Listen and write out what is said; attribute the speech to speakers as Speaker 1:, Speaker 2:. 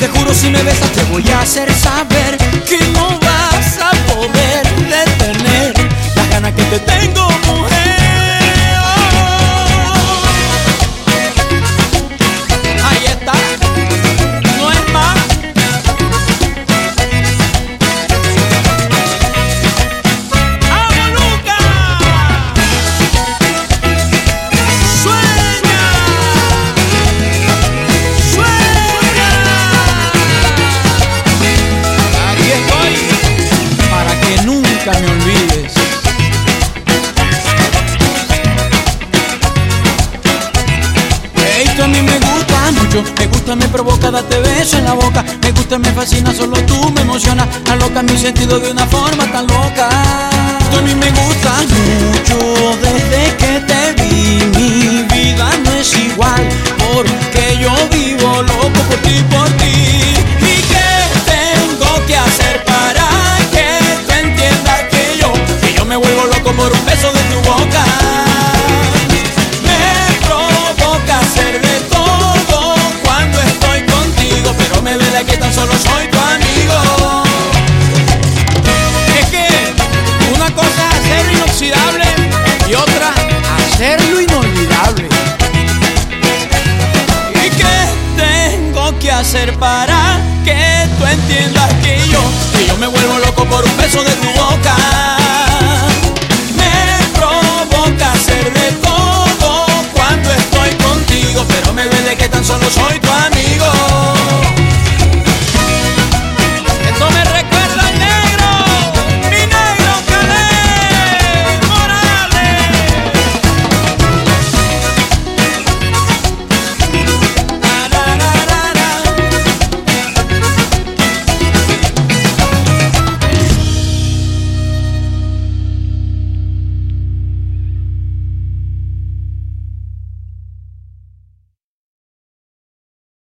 Speaker 1: Te juro si me besas te voy a hacer saber que no vas a poder detener las ganas que te tengo, mujer. Ahí está, no es más. ¡Vamos, Lucas! ¡Sueña! ¡Sueña! Aquí estoy para que nunca me olvides. Esto a mí me gusta mucho, me gusta, me provoca darte beso en la boca. Me gusta, me fascina, solo tú me emocionas. Aloca mi sentido de una forma tan loca. Esto a mí me gusta mucho, desde que te vi mi vida no es igual. Porque yo vivo loco por ti, por ti. ¿Y qué tengo que hacer para que tú entiendas que yo me vuelvo loco por un beso de tu boca? Me duele que tan solo soy tu amigo. Es que una cosa es hacerlo inoxidable y otra hacerlo inolvidable. ¿Y qué tengo que hacer para